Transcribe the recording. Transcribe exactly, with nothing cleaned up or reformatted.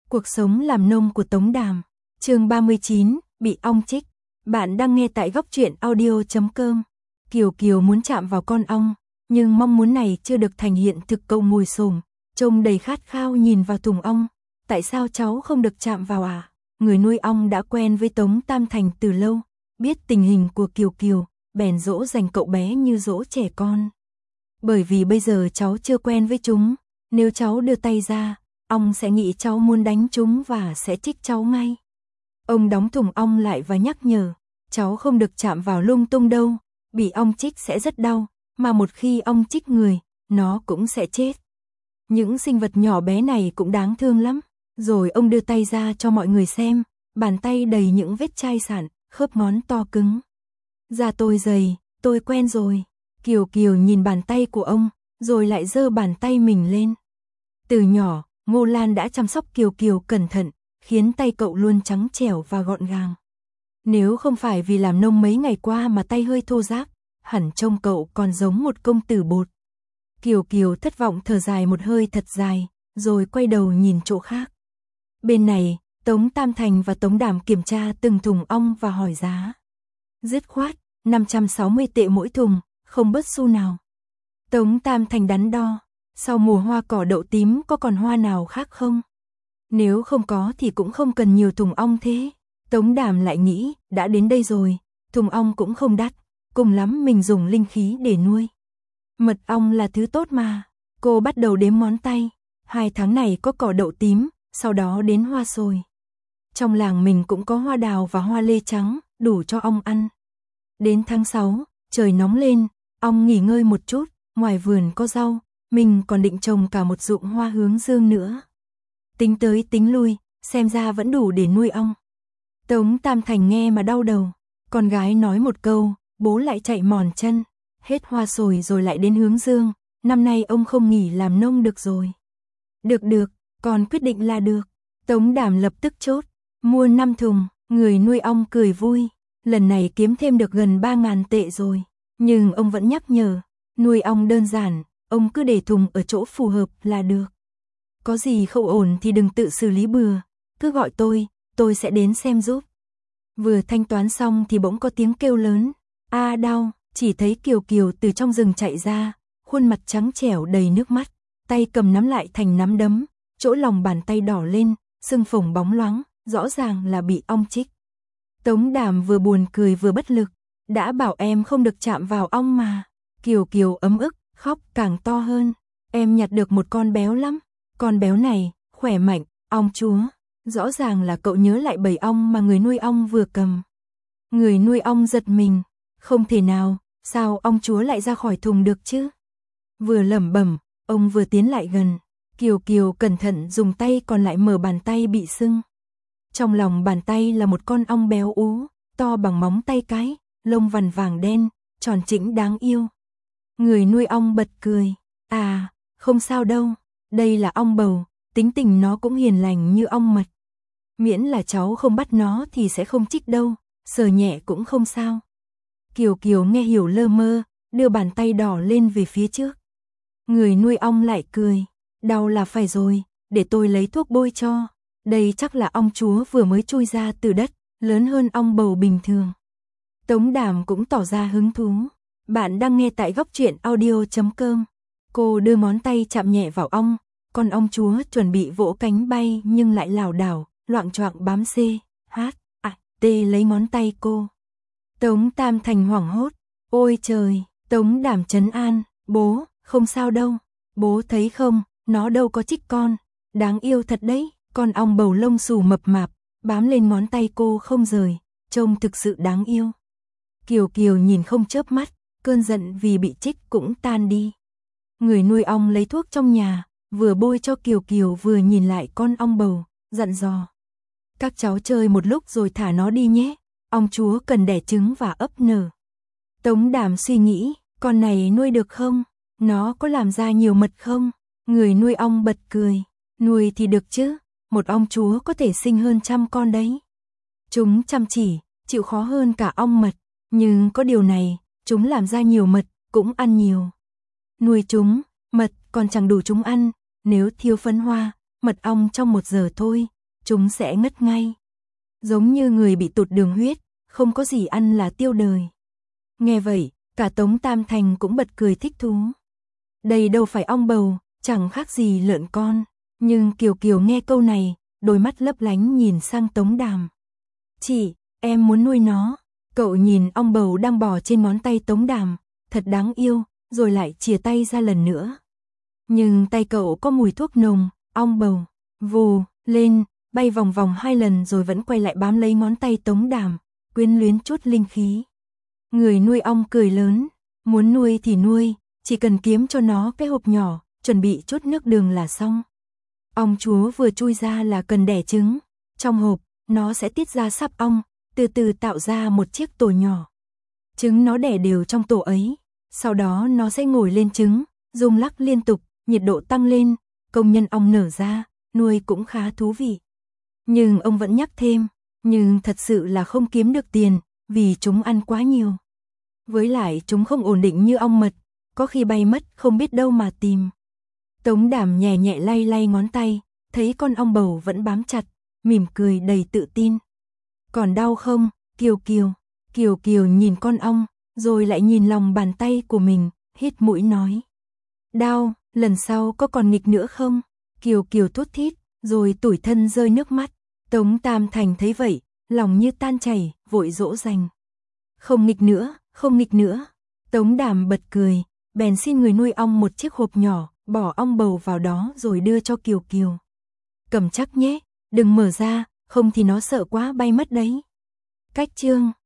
Cuộc sống làm nông của Tống Đàm. Chương ba mươi chín, bị ong chích. Bạn đang nghe tại góc truyện audio chấm com. Kiều Kiều muốn chạm vào con ong, nhưng mong muốn này chưa được thành hiện thực. Cậu ngồi xổm, trông đầy khát khao nhìn vào thùng ong. Tại sao cháu không được chạm vào à? Người nuôi ong đã quen với Tống Tam Thành từ lâu, biết tình hình của Kiều Kiều, bèn dỗ dành cậu bé như dỗ trẻ con. Bởi vì bây giờ cháu chưa quen với chúng, nếu cháu đưa tay ra, ong sẽ nghĩ cháu muốn đánh chúng và sẽ chích cháu ngay. Ông đóng thùng ong lại và nhắc nhở, cháu không được chạm vào lung tung đâu, bị ong chích sẽ rất đau, mà một khi ong chích người, nó cũng sẽ chết. Những sinh vật nhỏ bé này cũng đáng thương lắm. Rồi ông đưa tay ra cho mọi người xem, bàn tay đầy những vết chai sạn, khớp ngón to cứng. Da tôi dày, tôi quen rồi. Kiều Kiều nhìn bàn tay của ông, rồi lại giơ bàn tay mình lên. Từ nhỏ, Ngô Lan đã chăm sóc Kiều Kiều cẩn thận, khiến tay cậu luôn trắng trẻo và gọn gàng. Nếu không phải vì làm nông mấy ngày qua mà tay hơi thô ráp, hẳn trông cậu còn giống một công tử bột. Kiều Kiều thất vọng thở dài một hơi thật dài, rồi quay đầu nhìn chỗ khác. Bên này, Tống Tam Thành và Tống Đàm kiểm tra từng thùng ong và hỏi giá. Dứt khoát, năm trăm sáu mươi tệ mỗi thùng, không bớt xu nào. Tống Tam Thành đắn đo, sau mùa hoa cỏ đậu tím có còn hoa nào khác không? Nếu không có thì cũng không cần nhiều thùng ong thế. Tống Đàm lại nghĩ, đã đến đây rồi, thùng ong cũng không đắt, cùng lắm mình dùng linh khí để nuôi. Mật ong là thứ tốt mà. Cô bắt đầu đếm ngón tay, hai tháng này có cỏ đậu tím, sau đó đến hoa sồi. Trong làng mình cũng có hoa đào và hoa lê trắng, đủ cho ong ăn. Đến tháng sáu, trời nóng lên, ong nghỉ ngơi một chút, ngoài vườn có rau, mình còn định trồng cả một ruộng hoa hướng dương nữa. Tính tới tính lui, xem ra vẫn đủ để nuôi ong. Tống Tam Thành nghe mà đau đầu, con gái nói một câu, bố lại chạy mòn chân, hết hoa sồi rồi lại đến hướng dương, năm nay ông không nghỉ làm nông được rồi. Được được, con quyết định là được. Tống Đàm lập tức chốt, mua năm thùng, người nuôi ong cười vui, lần này kiếm thêm được gần ba ngàn tệ rồi. Nhưng ông vẫn nhắc nhở, nuôi ong đơn giản, ông cứ để thùng ở chỗ phù hợp là được. Có gì không ổn thì đừng tự xử lý bừa, cứ gọi tôi, tôi sẽ đến xem giúp. Vừa thanh toán xong thì bỗng có tiếng kêu lớn, a đau, chỉ thấy Kiều Kiều từ trong rừng chạy ra, khuôn mặt trắng trẻo đầy nước mắt, tay cầm nắm lại thành nắm đấm, chỗ lòng bàn tay đỏ lên, sưng phồng bóng loáng, rõ ràng là bị ong chích. Tống Đàm vừa buồn cười vừa bất lực, đã bảo em không được chạm vào ong mà. Kiều Kiều ấm ức, khóc càng to hơn, em nhặt được một con béo lắm, con béo này, khỏe mạnh, ong chúa. Rõ ràng là cậu nhớ lại bầy ong mà người nuôi ong vừa cầm. Người nuôi ong giật mình, không thể nào, sao ong chúa lại ra khỏi thùng được chứ? Vừa lẩm bẩm, ông vừa tiến lại gần. Kiều Kiều cẩn thận dùng tay còn lại mở bàn tay bị sưng. Trong lòng bàn tay là một con ong béo ú, to bằng móng tay cái, lông vằn vàng đen, tròn trĩnh đáng yêu. Người nuôi ong bật cười, à, không sao đâu, đây là ong bầu, tính tình nó cũng hiền lành như ong mật. Miễn là cháu không bắt nó thì sẽ không chích đâu, sờ nhẹ cũng không sao. Kiều Kiều nghe hiểu lơ mơ, đưa bàn tay đỏ lên về phía trước. Người nuôi ong lại cười, đau là phải rồi, để tôi lấy thuốc bôi cho. Đây chắc là ong chúa vừa mới chui ra từ đất, lớn hơn ong bầu bình thường. Tống Đàm cũng tỏ ra hứng thú. Bạn đang nghe tại góc truyện audio chấm com. Cô đưa ngón tay chạm nhẹ vào ong, con ong chúa chuẩn bị vỗ cánh bay nhưng lại lảo đảo, loạng choạng bám C, H, A, T lấy ngón tay cô. Tống Tam Thành hoảng hốt, ôi trời, Tống Đàm trấn an, bố, không sao đâu, bố thấy không, nó đâu có chích con, đáng yêu thật đấy, con ong bầu lông xù mập mạp, bám lên ngón tay cô không rời, trông thực sự đáng yêu. Kiều Kiều nhìn không chớp mắt, cơn giận vì bị chích cũng tan đi. Người nuôi ong lấy thuốc trong nhà, vừa bôi cho Kiều Kiều vừa nhìn lại con ong bầu, dặn dò. Các cháu chơi một lúc rồi thả nó đi nhé, ong chúa cần đẻ trứng và ấp nở. Tống Đàm suy nghĩ, con này nuôi được không? Nó có làm ra nhiều mật không? Người nuôi ong bật cười, nuôi thì được chứ, một ong chúa có thể sinh hơn trăm con đấy. Chúng chăm chỉ, chịu khó hơn cả ong mật, nhưng có điều này, chúng làm ra nhiều mật, cũng ăn nhiều. Nuôi chúng, mật còn chẳng đủ chúng ăn, nếu thiếu phấn hoa, mật ong trong một giờ thôi, chúng sẽ ngất ngay. Giống như người bị tụt đường huyết, không có gì ăn là tiêu đời. Nghe vậy, cả Tống Tam Thành cũng bật cười thích thú. Đây đâu phải ong bầu, chẳng khác gì lợn con. Nhưng Kiều Kiều nghe câu này, đôi mắt lấp lánh nhìn sang Tống Đàm. Chị, em muốn nuôi nó. Cậu nhìn ong bầu đang bò trên ngón tay Tống Đàm, thật đáng yêu, rồi lại chìa tay ra lần nữa. Nhưng tay cậu có mùi thuốc nồng, ong bầu, vù, lên, bay vòng vòng hai lần rồi vẫn quay lại bám lấy ngón tay Tống Đàm, quyến luyến chút linh khí. Người nuôi ong cười lớn, muốn nuôi thì nuôi, chỉ cần kiếm cho nó cái hộp nhỏ, chuẩn bị chút nước đường là xong. Ong chúa vừa chui ra là cần đẻ trứng, trong hộp, nó sẽ tiết ra sáp ong, từ từ tạo ra một chiếc tổ nhỏ. Trứng nó đẻ đều trong tổ ấy, sau đó nó sẽ ngồi lên trứng, rung lắc liên tục, nhiệt độ tăng lên, công nhân ong nở ra, nuôi cũng khá thú vị. Nhưng ông vẫn nhắc thêm, nhưng thật sự là không kiếm được tiền, vì chúng ăn quá nhiều. Với lại chúng không ổn định như ong mật, có khi bay mất không biết đâu mà tìm. Tống Đàm nhẹ nhẹ lay lay ngón tay, thấy con ong bầu vẫn bám chặt, mỉm cười đầy tự tin. Còn đau không, Kiều Kiều? Kiều Kiều nhìn con ong, rồi lại nhìn lòng bàn tay của mình, hít mũi nói. Đau, lần sau có còn nghịch nữa không? Kiều Kiều thút thít, rồi tủi thân rơi nước mắt. Tống Tam Thành thấy vậy, lòng như tan chảy, vội dỗ dành. Không nghịch nữa, không nghịch nữa. Tống Đàm bật cười, bèn xin người nuôi ong một chiếc hộp nhỏ, bỏ ong bầu vào đó rồi đưa cho Kiều Kiều. Cầm chắc nhé, đừng mở ra, không thì nó sợ quá bay mất đấy. Cách chương